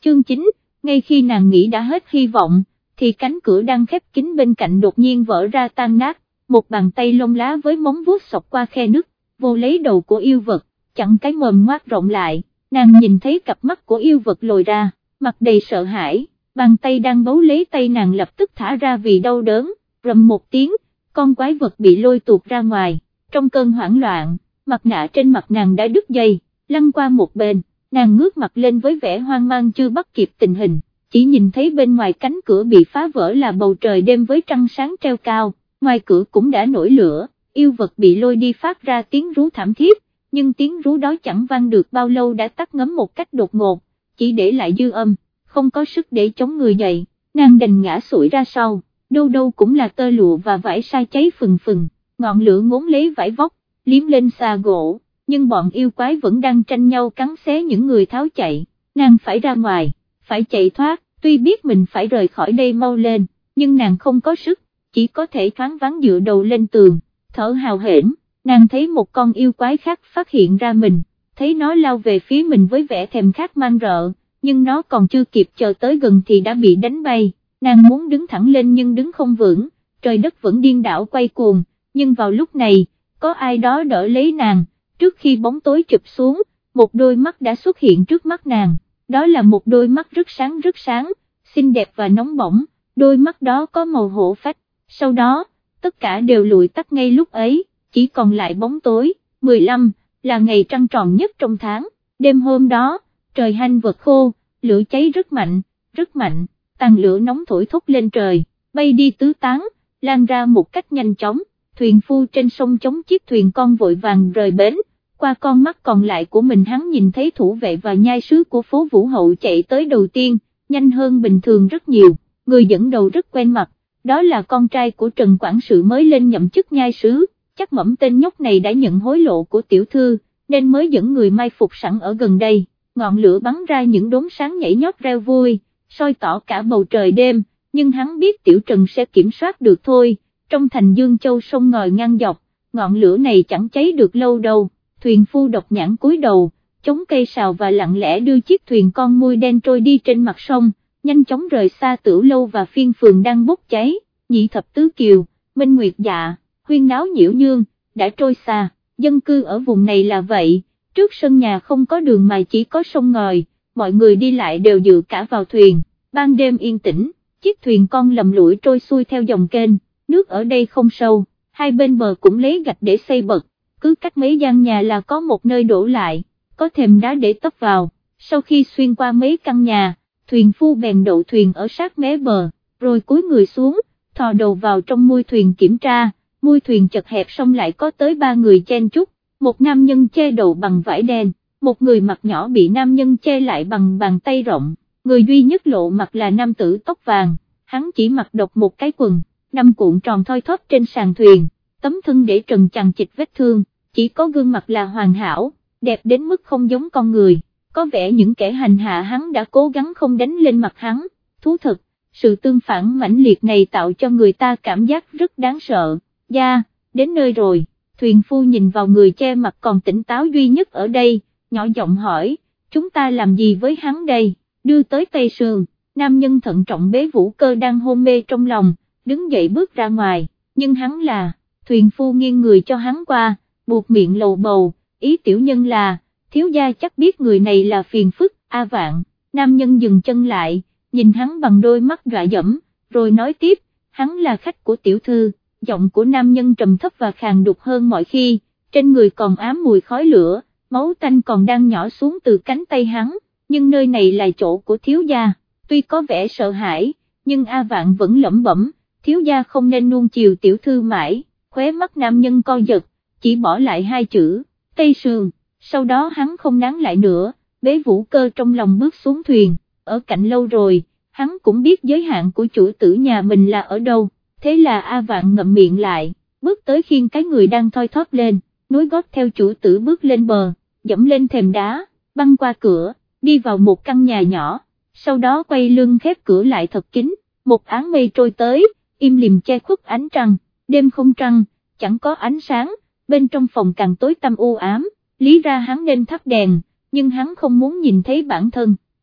Chương 9, ngay khi nàng nghĩ đã hết hy vọng, thì cánh cửa đang khép kín bên cạnh đột nhiên vỡ ra tan nát, một bàn tay lông lá với móng vuốt xộc qua khe nứt, vô lấy đầu của yêu vật, chặn cái mồm ngoác rộng lại, nàng nhìn thấy cặp mắt của yêu vật lồi ra, mặt đầy sợ hãi, bàn tay đang bấu lấy tay nàng lập tức thả ra vì đau đớn, rầm một tiếng, con quái vật bị lôi tuột ra ngoài, trong cơn hoảng loạn, mặt nạ trên mặt nàng đã đứt dây, lăn qua một bên, nàng ngước mặt lên với vẻ hoang mang chưa bắt kịp tình hình, chỉ nhìn thấy bên ngoài cánh cửa bị phá vỡ là bầu trời đêm với trăng sáng treo cao, ngoài cửa cũng đã nổi lửa, yêu vật bị lôi đi phát ra tiếng rú thảm thiết, nhưng tiếng rú đó chẳng vang được bao lâu đã tắt ngấm một cách đột ngột, chỉ để lại dư âm, không có sức để chống người dậy, nàng đành ngã sụi ra sau, đâu đâu cũng là tơ lụa và vải sa cháy phừng phừng, ngọn lửa ngốn lấy vải vóc, liếm lên xà gỗ, nhưng bọn yêu quái vẫn đang tranh nhau cắn xé những người tháo chạy, nàng phải ra ngoài, phải chạy thoát, tuy biết mình phải rời khỏi đây mau lên, nhưng nàng không có sức, chỉ có thể thoáng vắng dựa đầu lên tường, thở hào hển, nàng thấy một con yêu quái khác phát hiện ra mình, thấy nó lao về phía mình với vẻ thèm khát man rợ, nhưng nó còn chưa kịp chờ tới gần thì đã bị đánh bay, nàng muốn đứng thẳng lên nhưng đứng không vững, trời đất vẫn điên đảo quay cuồng, nhưng vào lúc này, có ai đó đỡ lấy nàng, trước khi bóng tối chụp xuống, một đôi mắt đã xuất hiện trước mắt nàng, đó là một đôi mắt rất sáng, xinh đẹp và nóng bỏng, đôi mắt đó có màu hổ phách, sau đó, tất cả đều lụi tắt ngay lúc ấy, chỉ còn lại bóng tối, 15, là ngày trăng tròn nhất trong tháng, đêm hôm đó, trời hanh vật khô, lửa cháy rất mạnh, tàn lửa nóng thổi thúc lên trời, bay đi tứ tán, lan ra một cách nhanh chóng, thuyền phu trên sông chống chiếc thuyền con vội vàng rời bến, qua con mắt còn lại của mình hắn nhìn thấy thủ vệ và nhai sứ của phố Vũ Hậu chạy tới đầu tiên, nhanh hơn bình thường rất nhiều, người dẫn đầu rất quen mặt, đó là con trai của Trần Quản sự mới lên nhậm chức nhai sứ, chắc mẩm tên nhóc này đã nhận hối lộ của tiểu thư, nên mới dẫn người mai phục sẵn ở gần đây, ngọn lửa bắn ra những đốm sáng nhảy nhót reo vui, soi tỏ cả bầu trời đêm, nhưng hắn biết tiểu Trần sẽ kiểm soát được thôi, trong thành Dương Châu sông ngòi ngang dọc, ngọn lửa này chẳng cháy được lâu đâu, thuyền phu độc nhãn cúi đầu, chống cây sào và lặng lẽ đưa chiếc thuyền con mui đen trôi đi trên mặt sông, nhanh chóng rời xa Tửu Lâu và Phiên Phường đang bốc cháy, Nhị Thập Tứ Kiều, Minh Nguyệt Dạ, Huyên Náo Nhiễu Nhương, đã trôi xa, dân cư ở vùng này là vậy, trước sân nhà không có đường mà chỉ có sông ngòi, mọi người đi lại đều dựa cả vào thuyền, ban đêm yên tĩnh, chiếc thuyền con lầm lũi trôi xuôi theo dòng kênh, nước ở đây không sâu, hai bên bờ cũng lấy gạch để xây bậc, cứ cách mấy gian nhà là có một nơi đổ lại, có thềm đá để tấp vào, sau khi xuyên qua mấy căn nhà, thuyền phu bèn đậu thuyền ở sát mé bờ, rồi cúi người xuống, thò đầu vào trong mui thuyền kiểm tra, mui thuyền chật hẹp xong lại có tới 3 người chen chúc, một nam nhân che đầu bằng vải đen, một người mặt nhỏ bị nam nhân che lại bằng bàn tay rộng, người duy nhất lộ mặt là nam tử tóc vàng, hắn chỉ mặc độc một cái quần, nằm cuộn tròn thoi thóp trên sàn thuyền, tấm thân để trần chằng chịt vết thương, chỉ có gương mặt là hoàn hảo, đẹp đến mức không giống con người, có vẻ những kẻ hành hạ hắn đã cố gắng không đánh lên mặt hắn, thú thật, sự tương phản mãnh liệt này tạo cho người ta cảm giác rất đáng sợ, đến nơi rồi, thuyền phu nhìn vào người che mặt còn tỉnh táo duy nhất ở đây, nhỏ giọng hỏi, chúng ta làm gì với hắn đây, đưa tới Tây Sương, nam nhân thận trọng bế Vũ Cơ đang hôn mê trong lòng, đứng dậy bước ra ngoài, nhưng hắn là, thuyền phu nghiêng người cho hắn qua, buộc miệng lầu bầu, ý tiểu nhân là, thiếu gia chắc biết người này là phiền phức, a vạn, nam nhân dừng chân lại, nhìn hắn bằng đôi mắt dọa dẫm, rồi nói tiếp, hắn là khách của tiểu thư, giọng của nam nhân trầm thấp và khàn đục hơn mọi khi, trên người còn ám mùi khói lửa, máu tanh còn đang nhỏ xuống từ cánh tay hắn, nhưng nơi này là chỗ của thiếu gia, tuy có vẻ sợ hãi, nhưng A Vạn vẫn lẩm bẩm, thiếu gia không nên nuông chiều tiểu thư mãi, khóe mắt nam nhân co giật, chỉ bỏ lại hai chữ, Tây Sương, sau đó hắn không nán lại nữa, bế Vũ Cơ trong lòng bước xuống thuyền, ở cạnh lâu rồi, hắn cũng biết giới hạn của chủ tử nhà mình là ở đâu, thế là A Vạn ngậm miệng lại, bước tới khiêng cái người đang thoi thóp lên, nối gót theo chủ tử bước lên bờ, dẫm lên thềm đá, băng qua cửa, đi vào một căn nhà nhỏ, sau đó quay lưng khép cửa lại thật kín, một áng mây trôi tới, im lìm che khuất ánh trăng, đêm không trăng, chẳng có ánh sáng, bên trong phòng càng tối tăm u ám, lý ra hắn nên thắp đèn, nhưng hắn không muốn nhìn thấy bản thân,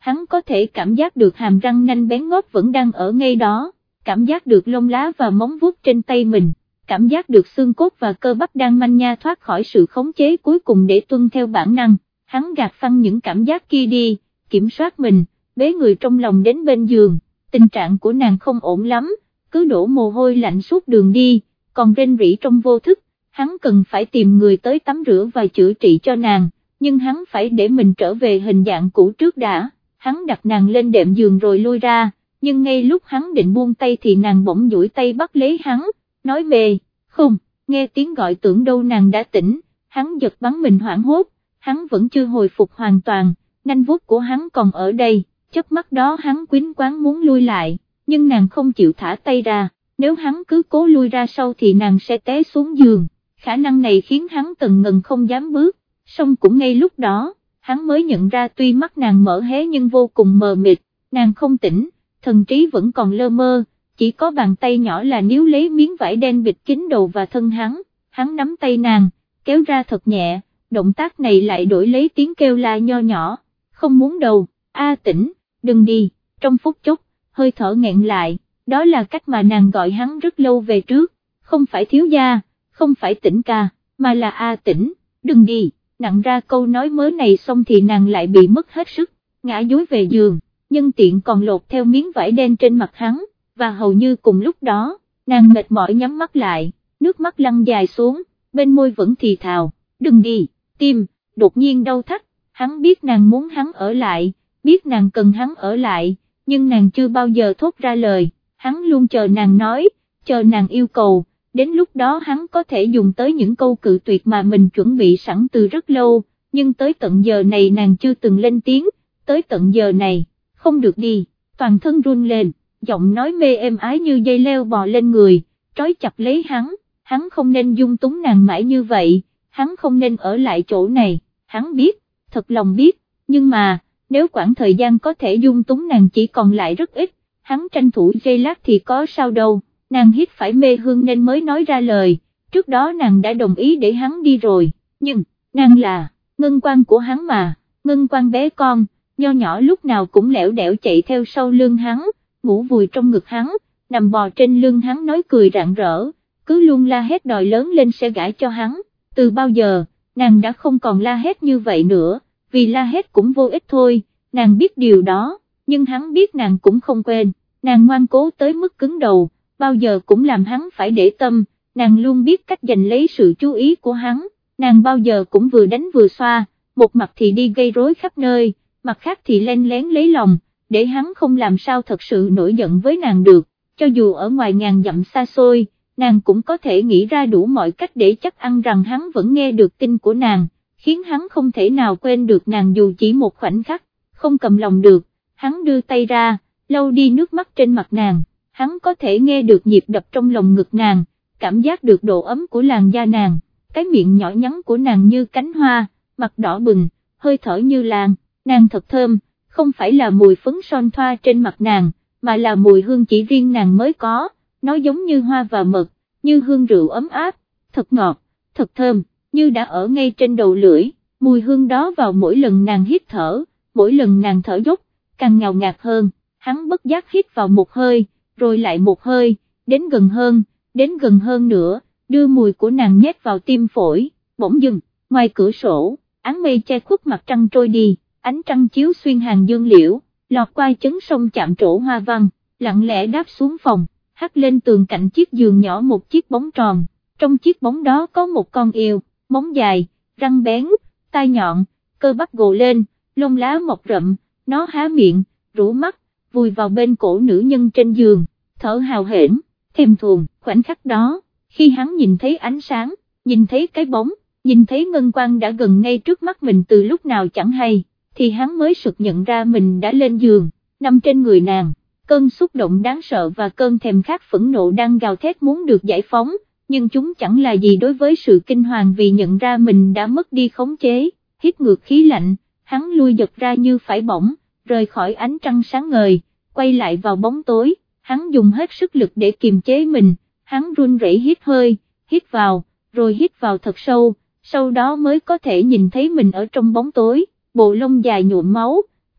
hắn có thể cảm giác được hàm răng nanh bén ngót vẫn đang ở ngay đó, cảm giác được lông lá và móng vuốt trên tay mình, cảm giác được xương cốt và cơ bắp đang manh nha thoát khỏi sự khống chế cuối cùng để tuân theo bản năng. Hắn gạt phăng những cảm giác kia đi, kiểm soát mình, bế người trong lòng đến bên giường. Tình trạng của nàng không ổn lắm, cứ đổ mồ hôi lạnh suốt đường đi, còn rên rỉ trong vô thức. Hắn cần phải tìm người tới tắm rửa và chữa trị cho nàng, nhưng hắn phải để mình trở về hình dạng cũ trước đã. Hắn đặt nàng lên đệm giường rồi lui ra, nhưng ngay lúc hắn định buông tay thì nàng bỗng duỗi tay bắt lấy hắn, nói mê, không, nghe tiếng gọi tưởng đâu nàng đã tỉnh, hắn giật bắn mình hoảng hốt, hắn vẫn chưa hồi phục hoàn toàn, nanh vuốt của hắn còn ở đây, chớp mắt đó hắn quýnh quáng muốn lui lại, nhưng nàng không chịu thả tay ra, nếu hắn cứ cố lui ra sau thì nàng sẽ té xuống giường, khả năng này khiến hắn tần ngần không dám bước, song cũng ngay lúc đó, hắn mới nhận ra tuy mắt nàng mở hé nhưng vô cùng mờ mịt, nàng không tỉnh, thần trí vẫn còn lơ mơ, chỉ có bàn tay nhỏ là níu lấy miếng vải đen bịt kín đầu và thân hắn nắm tay nàng, kéo ra thật nhẹ, động tác này lại đổi lấy tiếng kêu la nho nhỏ, không muốn đâu, tỉnh, đừng đi, trong phút chốc, hơi thở nghẹn lại, đó là cách mà nàng gọi hắn rất lâu về trước, không phải thiếu gia, không phải Tỉnh ca, mà là Tỉnh, đừng đi. Nặng ra câu nói mới này xong thì nàng lại bị mất hết sức, ngã dúi về giường, nhân tiện còn lột theo miếng vải đen trên mặt hắn, và hầu như cùng lúc đó, nàng mệt mỏi nhắm mắt lại, nước mắt lăn dài xuống, bên môi vẫn thì thào, đừng đi, tim, đột nhiên đau thắt, hắn biết nàng muốn hắn ở lại, biết nàng cần hắn ở lại, nhưng nàng chưa bao giờ thốt ra lời, hắn luôn chờ nàng nói, chờ nàng yêu cầu. Đến lúc đó hắn có thể dùng tới những câu cự tuyệt mà mình chuẩn bị sẵn từ rất lâu, nhưng tới tận giờ này nàng chưa từng lên tiếng, tới tận giờ này, không được đi, toàn thân run lên, giọng nói mê êm ái như dây leo bò lên người, trói chặt lấy hắn không nên dung túng nàng mãi như vậy, hắn không nên ở lại chỗ này, hắn biết, thật lòng biết, nhưng mà, nếu quãng thời gian có thể dung túng nàng chỉ còn lại rất ít, hắn tranh thủ giây lát thì có sao đâu. Nàng hít phải mê hương nên mới nói ra lời, trước đó nàng đã đồng ý để hắn đi rồi, nhưng, nàng là, Ngân Quan của hắn mà, Ngân Quan bé con, nho nhỏ lúc nào cũng lẻo đẻo chạy theo sau lưng hắn, ngủ vùi trong ngực hắn, nằm bò trên lưng hắn nói cười rạng rỡ, cứ luôn la hét đòi lớn lên sẽ gả cho hắn, từ bao giờ, nàng đã không còn la hét như vậy nữa, vì la hét cũng vô ích thôi, nàng biết điều đó, nhưng hắn biết nàng cũng không quên, nàng ngoan cố tới mức cứng đầu. Bao giờ cũng làm hắn phải để tâm, nàng luôn biết cách giành lấy sự chú ý của hắn, nàng bao giờ cũng vừa đánh vừa xoa, một mặt thì đi gây rối khắp nơi, mặt khác thì len lén lấy lòng, để hắn không làm sao thật sự nổi giận với nàng được, cho dù ở ngoài ngàn dặm xa xôi, nàng cũng có thể nghĩ ra đủ mọi cách để chắc ăn rằng hắn vẫn nghe được tin của nàng, khiến hắn không thể nào quên được nàng dù chỉ một khoảnh khắc, không cầm lòng được, hắn đưa tay ra, lau đi nước mắt trên mặt nàng. Hắn có thể nghe được nhịp đập trong lòng ngực nàng, cảm giác được độ ấm của làn da nàng, cái miệng nhỏ nhắn của nàng như cánh hoa, mặt đỏ bừng, hơi thở như lan, nàng thật thơm, không phải là mùi phấn son thoa trên mặt nàng, mà là mùi hương chỉ riêng nàng mới có, nó giống như hoa và mật, như hương rượu ấm áp, thật ngọt, thật thơm, như đã ở ngay trên đầu lưỡi, mùi hương đó vào mỗi lần nàng hít thở, mỗi lần nàng thở dốc, càng ngào ngạt hơn, hắn bất giác hít vào một hơi, rồi lại một hơi, đến gần hơn nữa, đưa mùi của nàng nhét vào tim phổi, bỗng dưng, ngoài cửa sổ, áng mây che khuất mặt trăng trôi đi, ánh trăng chiếu xuyên hàng dương liễu, lọt qua chấn sông chạm trổ hoa văn, lặng lẽ đáp xuống phòng, hắt lên tường cạnh chiếc giường nhỏ một chiếc bóng tròn, trong chiếc bóng đó có một con yêu, móng dài, răng bén, tai nhọn, cơ bắp gồ lên, lông lá mọc rậm, nó há miệng, rũ mắt, vùi vào bên cổ nữ nhân trên giường, thở hào hển, thèm thuồng, khoảnh khắc đó, khi hắn nhìn thấy ánh sáng, nhìn thấy cái bóng, nhìn thấy Ngân Quan đã gần ngay trước mắt mình từ lúc nào chẳng hay, thì hắn mới sực nhận ra mình đã lên giường, nằm trên người nàng, cơn xúc động đáng sợ và cơn thèm khát phẫn nộ đang gào thét muốn được giải phóng, nhưng chúng chẳng là gì đối với sự kinh hoàng vì nhận ra mình đã mất đi khống chế, hít ngược khí lạnh, hắn lui giật ra như phải bỏng, rời khỏi ánh trăng sáng ngời, quay lại vào bóng tối, hắn dùng hết sức lực để kiềm chế mình, hắn run rẩy hít hơi, hít vào, rồi hít vào thật sâu, sau đó mới có thể nhìn thấy mình ở trong bóng tối, bộ lông dài nhuộm máu,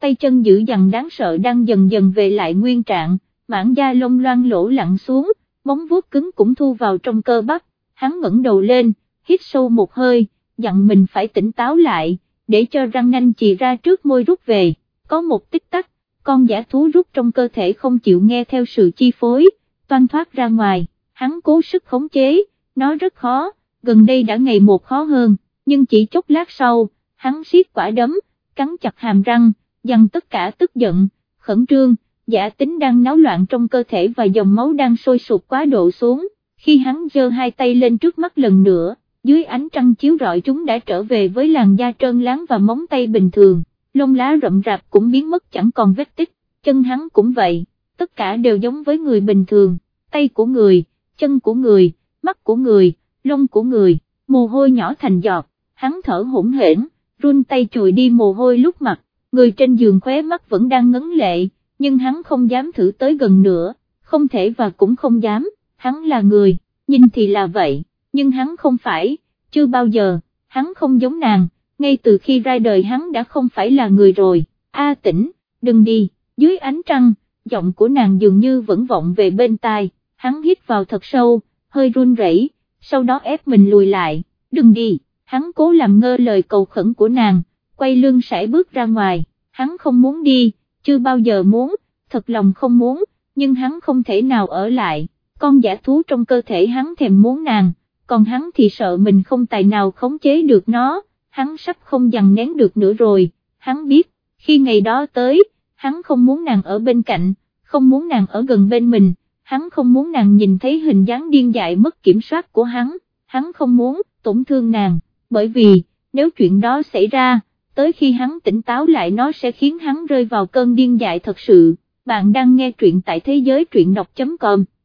tay chân dữ dằn đáng sợ đang dần dần về lại nguyên trạng, mảng da lông loang lỗ lặn xuống, móng vuốt cứng cũng thu vào trong cơ bắp, hắn ngẩng đầu lên, hít sâu một hơi, dặn mình phải tỉnh táo lại, để cho răng nanh chì ra trước môi rút về, có một tích tắc, con dã thú rút trong cơ thể không chịu nghe theo sự chi phối, toan thoát ra ngoài, hắn cố sức khống chế, nó rất khó, gần đây đã ngày một khó hơn, nhưng chỉ chốc lát sau, hắn siết quả đấm, cắn chặt hàm răng, dằn tất cả tức giận, khẩn trương, giả tính đang náo loạn trong cơ thể và dòng máu đang sôi sục quá độ xuống, khi hắn giơ hai tay lên trước mắt lần nữa, dưới ánh trăng chiếu rọi chúng đã trở về với làn da trơn láng và móng tay bình thường, lông lá rậm rạp cũng biến mất chẳng còn vết tích, chân hắn cũng vậy, tất cả đều giống với người bình thường, tay của người, chân của người, mắt của người, lông của người, mồ hôi nhỏ thành giọt, hắn thở hổn hển, run tay chùi đi mồ hôi lúc mặt, người trên giường khóe mắt vẫn đang ngấn lệ, nhưng hắn không dám thử tới gần nữa, không thể và cũng không dám, hắn là người, nhìn thì là vậy, nhưng hắn không phải, chưa bao giờ, hắn không giống nàng, ngay từ khi ra đời hắn đã không phải là người rồi, A Tĩnh, đừng đi, dưới ánh trăng, giọng của nàng dường như vẫn vọng về bên tai, hắn hít vào thật sâu, hơi run rẩy, sau đó ép mình lùi lại, đừng đi, hắn cố làm ngơ lời cầu khẩn của nàng, quay lưng sải bước ra ngoài, hắn không muốn đi, chưa bao giờ muốn, thật lòng không muốn, nhưng hắn không thể nào ở lại, con dã thú trong cơ thể hắn thèm muốn nàng, còn hắn thì sợ mình không tài nào khống chế được nó, hắn sắp không dằn nén được nữa rồi, hắn biết, khi ngày đó tới, hắn không muốn nàng ở bên cạnh, không muốn nàng ở gần bên mình, hắn không muốn nàng nhìn thấy hình dáng điên dại mất kiểm soát của hắn không muốn tổn thương nàng, bởi vì, nếu chuyện đó xảy ra, tới khi hắn tỉnh táo lại nó sẽ khiến hắn rơi vào cơn điên dại thật sự. Bạn đang nghe truyện tại thế giới truyện đọc.com